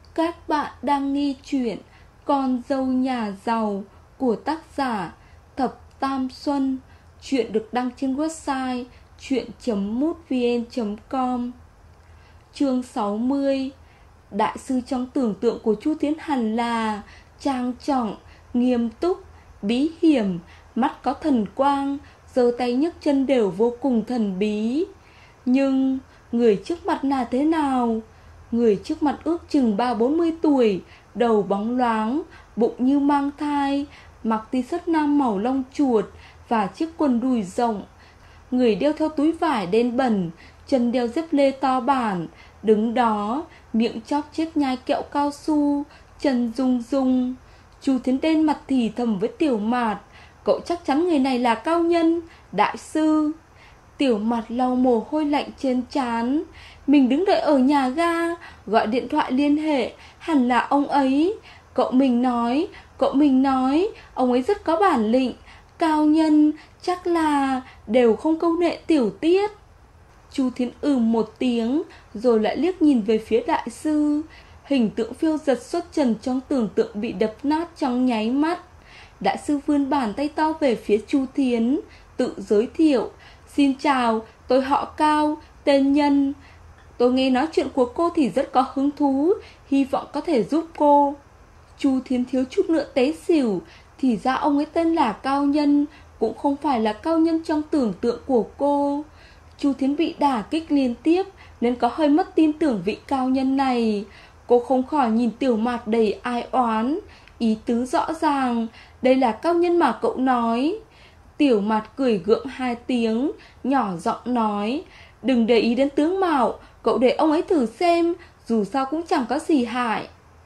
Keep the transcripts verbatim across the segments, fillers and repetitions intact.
Các bạn đang nghe chuyện Con dâu nhà giàu của tác giả Thập Tam Xuân. Chuyện được đăng trên website chuyện chấm mútvn chấm com. Chương sáu mươi. Đại sư trong tưởng tượng của Chu Tiến hẳn là trang trọng, nghiêm túc, bí hiểm, mắt có thần quang, giơ tay nhấc chân đều vô cùng thần bí. Nhưng người trước mặt là thế nào? Người trước mặt ước chừng ba bốn mươi tuổi, đầu bóng loáng, bụng như mang thai, mặc t-shirt nam màu lông chuột và chiếc quần đùi rộng. Người đeo theo túi vải đen bẩn, chân đeo dép lê to bản, đứng đó, miệng chóc chép nhai kẹo cao su, chân rung rung. Chu Thiến đen mặt thì thầm với Tiểu Mạt, cậu chắc chắn người này là cao nhân, đại sư. Tiểu Mạt lau mồ hôi lạnh trên trán. Mình đứng đợi ở nhà ga, gọi điện thoại liên hệ, hẳn là ông ấy. Cậu mình nói, cậu mình nói, ông ấy rất có bản lĩnh, cao nhân, chắc là đều không câu nệ tiểu tiết. Chu Thiến ừm một tiếng, rồi lại liếc nhìn về phía đại sư. Hình tượng phiêu dật xuất trần trong tưởng tượng bị đập nát trong nháy mắt. Đại sư vươn bàn tay to về phía Chu Thiến, tự giới thiệu. Xin chào, tôi họ Cao, tên Nhân. Tôi nghe nói chuyện của cô thì rất có hứng thú, hy vọng có thể giúp cô. Chu Thiến thiếu chút nữa té xỉu. Thì ra ông ấy tên là Cao Nhân, cũng không phải là cao nhân trong tưởng tượng của cô. Chu Thiến bị đả kích liên tiếp nên có hơi mất tin tưởng vị cao nhân này. Cô không khỏi nhìn Tiểu Mạt đầy ai oán. Ý tứ rõ ràng, đây là cao nhân mà cậu nói. Tiểu Mạt cười gượng hai tiếng, nhỏ giọng nói, đừng để ý đến tướng mạo, cậu để ông ấy thử xem, dù sao cũng chẳng có gì hại.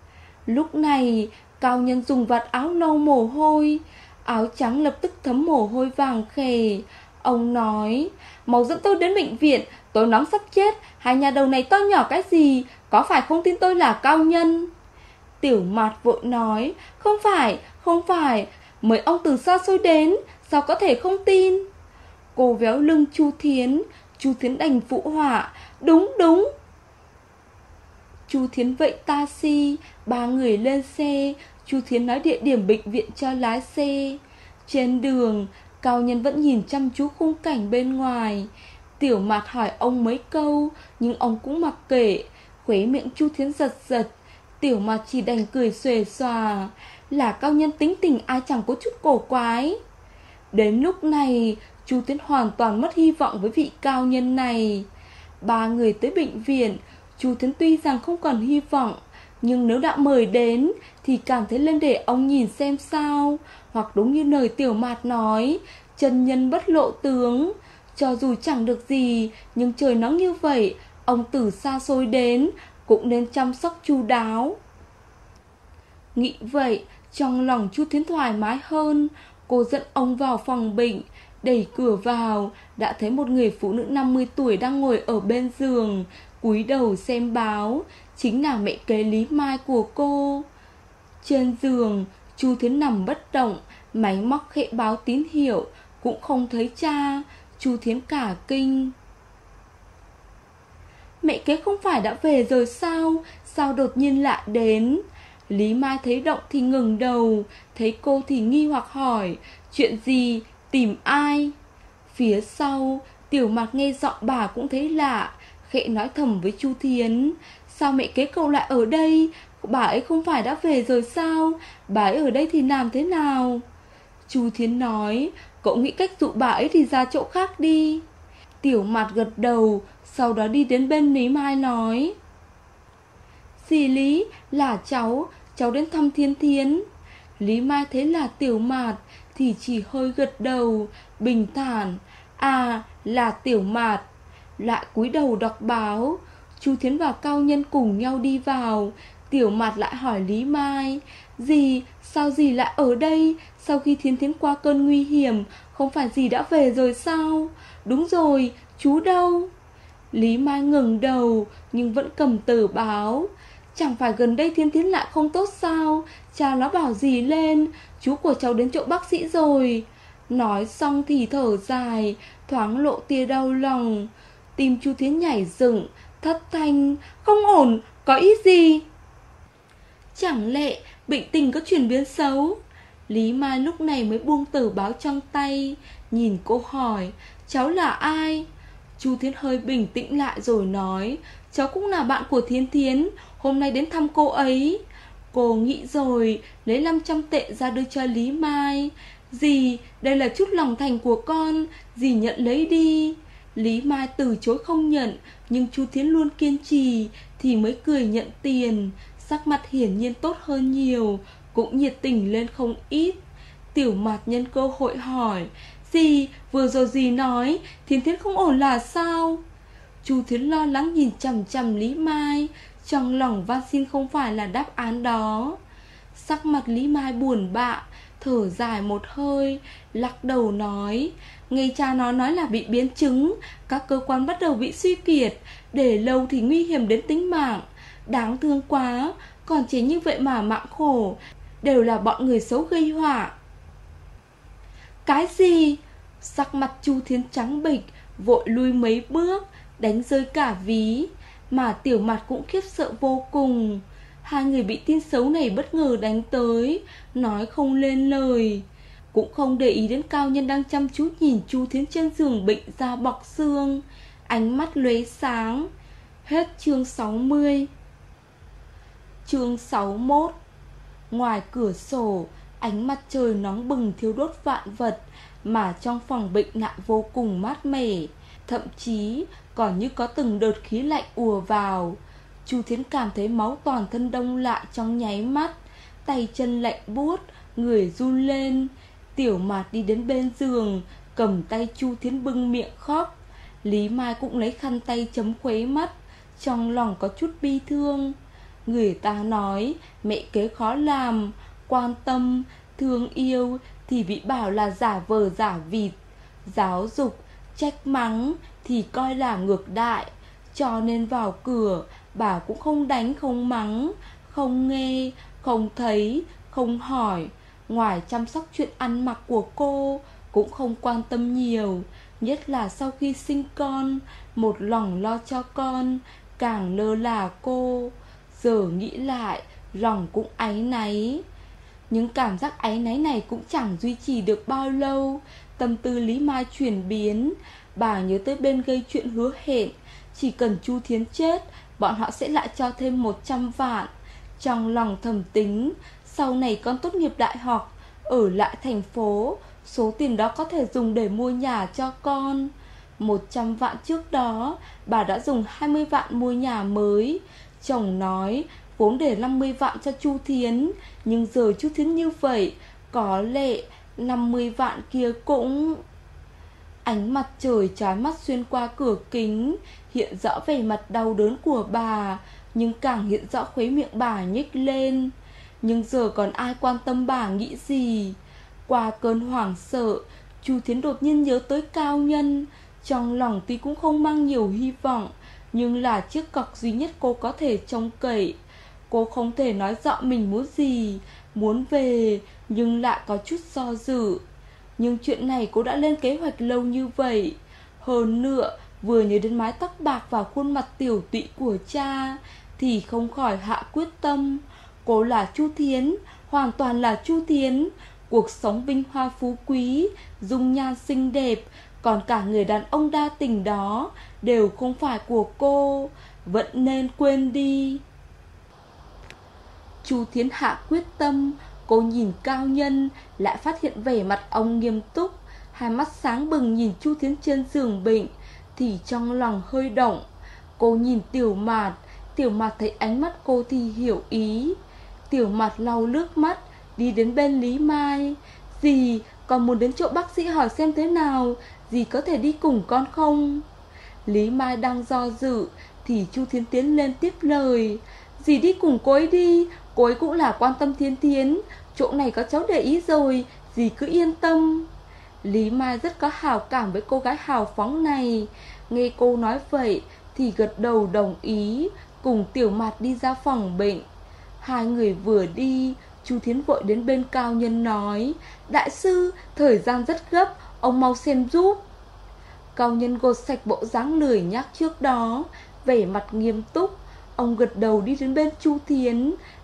Lúc này, cao nhân dùng vạt áo lau mồ hôi, áo trắng lập tức thấm mồ hôi vàng khè. Ông nói, mau dẫn tôi đến bệnh viện, tôi nóng sắp chết, hai nhà đầu này to nhỏ cái gì, có phải không tin tôi là cao nhân? Tiểu Mạt vội nói, không phải, không phải, mời ông từ xa xôi đến, sao có thể không tin? Cô véo lưng Chu Thiến, Chu Thiến đành phụ họa, đúng đúng. Chu Thiến vẫy taxi, ba người lên xe. Chu Thiến nói địa điểm bệnh viện cho lái xe. Trên đường, cao nhân vẫn nhìn chăm chú khung cảnh bên ngoài. Tiểu Mạt hỏi ông mấy câu, nhưng ông cũng mặc kệ. Khóe miệng Chu Thiến giật giật. Tiểu Mạt chỉ đành cười xuề xòa. Là cao nhân tính tình ai chẳng có chút cổ quái. Đến lúc này, Chu Thiến hoàn toàn mất hy vọng với vị cao nhân này. Ba người tới bệnh viện, Chu Thiến tuy rằng không còn hy vọng, nhưng nếu đã mời đến thì cảm thấy lên để ông nhìn xem sao. Hoặc đúng như lời Tiểu Mạt nói, chân nhân bất lộ tướng. Cho dù chẳng được gì, nhưng trời nóng như vậy, ông từ xa xôi đến cũng nên chăm sóc chu đáo. Nghĩ vậy, trong lòng Chu Thiến thoải mái hơn. Cô dẫn ông vào phòng bệnh, đẩy cửa vào, đã thấy một người phụ nữ năm mươi tuổi đang ngồi ở bên giường, cúi đầu xem báo. Chính là mẹ kế Lý Mai của cô. Trên giường, Chu Thiến nằm bất động, máy móc khẽ báo tín hiệu, cũng không thấy cha. Chu Thiến cả kinh. Mẹ kế không phải đã về rồi sao? Sao đột nhiên lại đến? Lý Mai thấy động thì ngừng đầu, thấy cô thì nghi hoặc hỏi, chuyện gì, tìm ai? Phía sau, Tiểu Mạt nghe giọng bà cũng thấy lạ, khẽ nói thầm với Chu Thiến, sao mẹ kế cậu lại ở đây? Bà ấy không phải đã về rồi sao? Bà ấy ở đây thì làm thế nào? Chu Thiến nói, cậu nghĩ cách dụ bà ấy thì ra chỗ khác đi. Tiểu Mạt gật đầu, sau đó đi đến bên Lý Mai nói, dì Lý, là cháu, cháu đến thăm Thiên Thiến. Lý Mai thấy là Tiểu Mạt thì chỉ hơi gật đầu, bình thản, à, là Tiểu Mạt. Lại cúi đầu đọc báo. Chu Thiến và cao nhân cùng nhau đi vào. Tiểu Mạt lại hỏi Lý Mai, dì, sao dì lại ở đây? Sau khi Thiên Thiến qua cơn nguy hiểm, không phải dì đã về rồi sao? Đúng rồi, chú đâu? Lý Mai ngẩng đầu, nhưng vẫn cầm tờ báo. Chẳng phải gần đây Thiên Thiến lại không tốt sao? Cha nó bảo dì lên, chú của cháu đến chỗ bác sĩ rồi. Nói xong thì thở dài, thoáng lộ tia đau lòng. Tim Chu Thiến nhảy dựng, thất thanh, không ổn, có ý gì? Chẳng lẽ bệnh tình có chuyển biến xấu? Lý Mai lúc này mới buông tờ báo trong tay, nhìn cô hỏi, cháu là ai? Chu Thiến hơi bình tĩnh lại rồi nói, cháu cũng là bạn của Thiến Thiến, hôm nay đến thăm cô ấy. Cô nghĩ rồi, lấy năm trăm tệ ra đưa cho Lý Mai. Dì, đây là chút lòng thành của con, dì nhận lấy đi. Lý Mai từ chối không nhận, nhưng Chu Thiến luôn kiên trì, thì mới cười nhận tiền. Sắc mặt hiển nhiên tốt hơn nhiều, cũng nhiệt tình lên không ít. Tiểu Mạt nhân cơ hội hỏi, dì, vừa rồi dì nói Thiến Thiến không ổn là sao? Chu Thiến lo lắng nhìn chằm chằm Lý Mai, trong lòng van xin không phải là đáp án đó. Sắc mặt Lý Mai buồn bã, thở dài một hơi, lắc đầu nói, nghe cha nó nói là bị biến chứng, các cơ quan bắt đầu bị suy kiệt, để lâu thì nguy hiểm đến tính mạng. Đáng thương quá, còn chỉ như vậy mà mạng khổ, đều là bọn người xấu gây họa. Cái gì? Sắc mặt Chu Thiến trắng bệch, vội lui mấy bước, đánh rơi cả ví. Mà Tiểu Mạt cũng khiếp sợ vô cùng. Hai người bị tin xấu này bất ngờ đánh tới, nói không lên lời, cũng không để ý đến cao nhân đang chăm chú nhìn Chu Thiến trên giường bệnh da bọc xương, ánh mắt lóe sáng. Hết chương sáu mươi. Chương sáu mươi mốt. Ngoài cửa sổ, ánh mặt trời nóng bừng thiêu đốt vạn vật, mà trong phòng bệnh lại vô cùng mát mẻ, thậm chí còn như có từng đợt khí lạnh ùa vào. Chu Thiến cảm thấy máu toàn thân đông lại trong nháy mắt, tay chân lạnh buốt, người run lên. Tiểu Mạt đi đến bên giường, cầm tay Chu Thiến bưng miệng khóc. Lý Mai cũng lấy khăn tay chấm khóe mắt, trong lòng có chút bi thương. Người ta nói mẹ kế khó làm, quan tâm, thương yêu thì bị bảo là giả vờ giả vịt, giáo dục, trách mắng thì coi là ngược đại. Cho nên vào cửa, bà cũng không đánh không mắng, không nghe, không thấy, không hỏi. Ngoài chăm sóc chuyện ăn mặc của cô, cũng không quan tâm nhiều. Nhất là sau khi sinh con, một lòng lo cho con, càng lơ là cô. Giờ nghĩ lại, lòng cũng áy náy. Nhưng cảm giác áy náy này cũng chẳng duy trì được bao lâu. Tâm tư Lý Mai chuyển biến. Bà nhớ tới bên gây chuyện hứa hẹn, chỉ cần Chu Thiến chết, bọn họ sẽ lại cho thêm một trăm vạn. Trong lòng thầm tính, sau này con tốt nghiệp đại học, ở lại thành phố, số tiền đó có thể dùng để mua nhà cho con. Một trăm vạn trước đó, bà đã dùng hai mươi vạn mua nhà mới. Chồng nói vốn để năm mươi vạn cho Chu Thiến, nhưng giờ Chu Thiến như vậy, có lẽ năm mươi vạn kia cũng... Ánh mặt trời chói mắt xuyên qua cửa kính, hiện rõ vẻ mặt đau đớn của bà, nhưng càng hiện rõ khóe miệng bà nhếch lên. Nhưng giờ còn ai quan tâm bà nghĩ gì? Qua cơn hoảng sợ, Chu Thiến đột nhiên nhớ tới cao nhân. Trong lòng tuy cũng không mang nhiều hy vọng, nhưng là chiếc cọc duy nhất cô có thể trông cậy. Cô không thể nói rõ mình muốn gì, muốn về, nhưng lại có chút do dự. Nhưng chuyện này cô đã lên kế hoạch lâu như vậy. Hơn nữa, vừa nhớ đến mái tóc bạc và khuôn mặt tiểu tụy của cha, thì không khỏi hạ quyết tâm. Cô là Chu Thiến, hoàn toàn là Chu Thiến. Cuộc sống vinh hoa phú quý, dung nhan xinh đẹp, còn cả người đàn ông đa tình đó đều không phải của cô, vẫn nên quên đi. Chu Thiến hạ quyết tâm. Cô nhìn cao nhân, lại phát hiện vẻ mặt ông nghiêm túc, hai mắt sáng bừng nhìn Chu Thiến trên giường bệnh, thì trong lòng hơi động. Cô nhìn Tiểu Mạt, Tiểu Mạt thấy ánh mắt cô thì hiểu ý. Tiểu Mạt lau nước mắt, đi đến bên Lý Mai. Dì, con muốn đến chỗ bác sĩ hỏi xem thế nào, dì có thể đi cùng con không? Lý Mai đang do dự, thì Chu Thiến tiến lên tiếp lời. Dì đi cùng cô ấy đi, cô ấy cũng là quan tâm Thiến Thiến, chỗ này có cháu để ý rồi, dì cứ yên tâm. Lý Mai rất có hảo cảm với cô gái hào phóng này. Nghe cô nói vậy thì gật đầu đồng ý, cùng Tiểu Mạt đi ra phòng bệnh. Hai người vừa đi, Chu Thiến vội đến bên cao nhân nói, đại sư, thời gian rất gấp, ông mau xem giúp. Cao nhân gột sạch bộ dáng lười nhác trước đó, vẻ mặt nghiêm túc. Ông gật đầu đi đến bên Chu Thiến,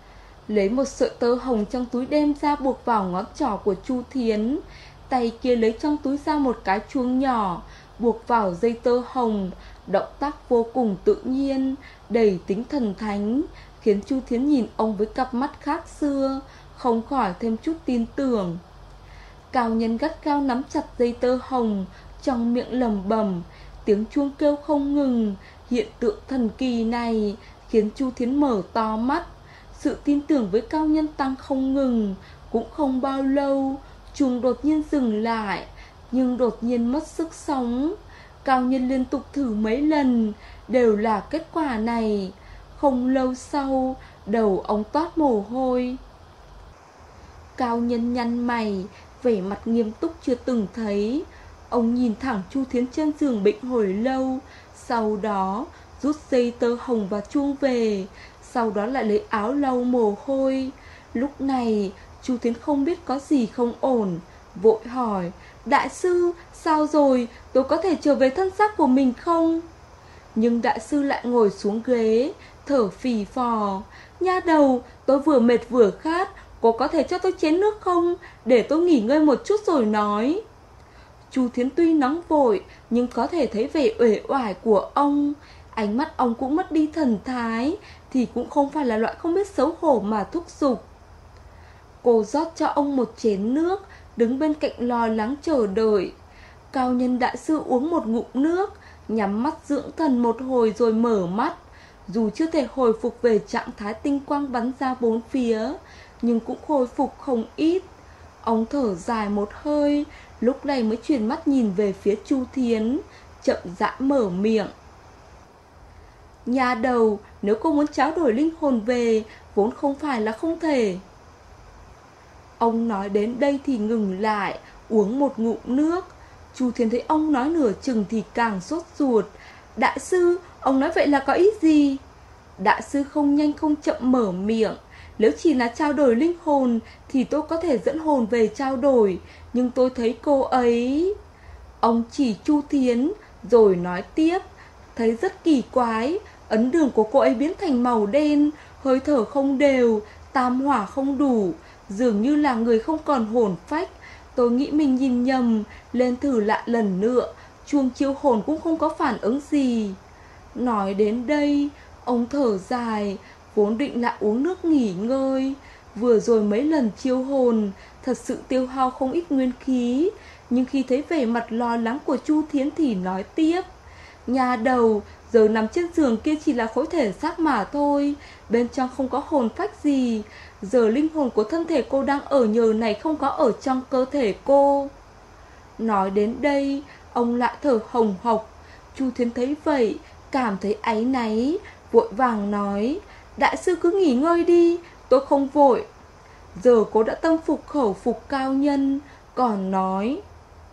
lấy một sợi tơ hồng trong túi đem ra buộc vào ngón trỏ của Chu Thiến. Tay kia lấy trong túi ra một cái chuông nhỏ, buộc vào dây tơ hồng. Động tác vô cùng tự nhiên, đầy tính thần thánh, khiến Chu Thiến nhìn ông với cặp mắt khác xưa, không khỏi thêm chút tin tưởng. Cao nhân gắt gao nắm chặt dây tơ hồng, trong miệng lẩm bẩm, tiếng chuông kêu không ngừng. Hiện tượng thần kỳ này khiến Chu Thiến mở to mắt. Sự tin tưởng với cao nhân tăng không ngừng. Cũng không bao lâu, chuông đột nhiên dừng lại, nhưng đột nhiên mất sức sống. Cao nhân liên tục thử mấy lần, đều là kết quả này. Không lâu sau, đầu ông toát mồ hôi. Cao nhân nhăn mày, vẻ mặt nghiêm túc chưa từng thấy. Ông nhìn thẳng Chu Thiến trên giường bệnh hồi lâu, sau đó rút dây tơ hồng và chuông về, sau đó lại lấy áo lau mồ hôi. Lúc này Chu Thiến không biết có gì không ổn, vội hỏi, đại sư, sao rồi, tôi có thể trở về thân xác của mình không? Nhưng đại sư lại ngồi xuống ghế, thở phì phò, nha đầu, tôi vừa mệt vừa khát, cô có thể cho tôi chén nước không, để tôi nghỉ ngơi một chút rồi nói. Chu Thiến tuy nóng vội, nhưng có thể thấy vẻ uể oải của ông. Ánh mắt ông cũng mất đi thần thái, thì cũng không phải là loại không biết xấu hổ mà thúc giục. Cô rót cho ông một chén nước, đứng bên cạnh lo lắng chờ đợi. Cao nhân đại sư uống một ngụm nước, nhắm mắt dưỡng thần một hồi rồi mở mắt. Dù chưa thể hồi phục về trạng thái tinh quang bắn ra bốn phía, nhưng cũng hồi phục không ít. Ông thở dài một hơi, lúc này mới chuyển mắt nhìn về phía Chu Thiến, chậm rãi mở miệng. Nhà đầu, nếu cô muốn trao đổi linh hồn về, vốn không phải là không thể. Ông nói đến đây thì ngừng lại, uống một ngụm nước. Chu Thiến thấy ông nói nửa chừng thì càng sốt ruột. Đại sư, ông nói vậy là có ý gì? Đại sư không nhanh không chậm mở miệng. Nếu chỉ là trao đổi linh hồn thì tôi có thể dẫn hồn về trao đổi, nhưng tôi thấy cô ấy... Ông chỉ Chu Thiến rồi nói tiếp, thấy rất kỳ quái. Ấn đường của cô ấy biến thành màu đen, hơi thở không đều, tam hỏa không đủ, dường như là người không còn hồn phách. Tôi nghĩ mình nhìn nhầm, lên thử lại lần nữa, chuông chiêu hồn cũng không có phản ứng gì. Nói đến đây, ông thở dài, vốn định lại uống nước nghỉ ngơi. Vừa rồi mấy lần chiêu hồn, thật sự tiêu hao không ít nguyên khí. Nhưng khi thấy vẻ mặt lo lắng của Chu Thiến thì nói tiếp, nhà đầu, giờ nằm trên giường kia chỉ là khối thể xác mà thôi, bên trong không có hồn phách gì. Giờ linh hồn của thân thể cô đang ở nhờ này không có ở trong cơ thể cô. Nói đến đây, ông lại thở hồng hộc. Chu Thiến thấy vậy, cảm thấy áy náy, vội vàng nói, đại sư cứ nghỉ ngơi đi, tôi không vội. Giờ cô đã tâm phục khẩu phục cao nhân, còn nói,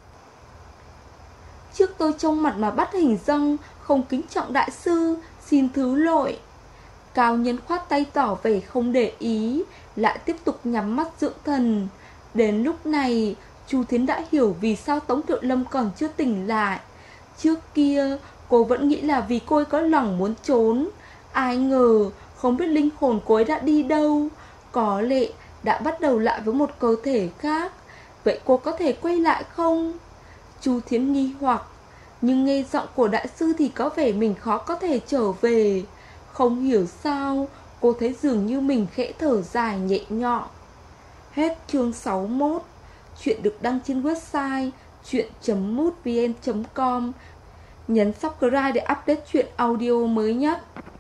trước tôi trông mặt mà bắt hình dong, không kính trọng đại sư, xin thứ lỗi. Cao nhân khoát tay tỏ vẻ không để ý, lại tiếp tục nhắm mắt dưỡng thần. Đến lúc này, Chu Thiến đã hiểu vì sao Tống Kiệu Lâm còn chưa tỉnh lại. Trước kia, cô vẫn nghĩ là vì cô ấy có lòng muốn trốn. Ai ngờ, không biết linh hồn cô ấy đã đi đâu. Có lẽ đã bắt đầu lại với một cơ thể khác. Vậy cô có thể quay lại không? Chu Thiến nghi hoặc, nhưng nghe giọng của đại sư thì có vẻ mình khó có thể trở về. Không hiểu sao, cô thấy dường như mình khẽ thở dài nhẹ nhõm. Hết chương sáu mươi mốt. Chuyện được đăng trên website chuyện chấm mútvn chấm com. Nhấn subscribe để update chuyện audio mới nhất.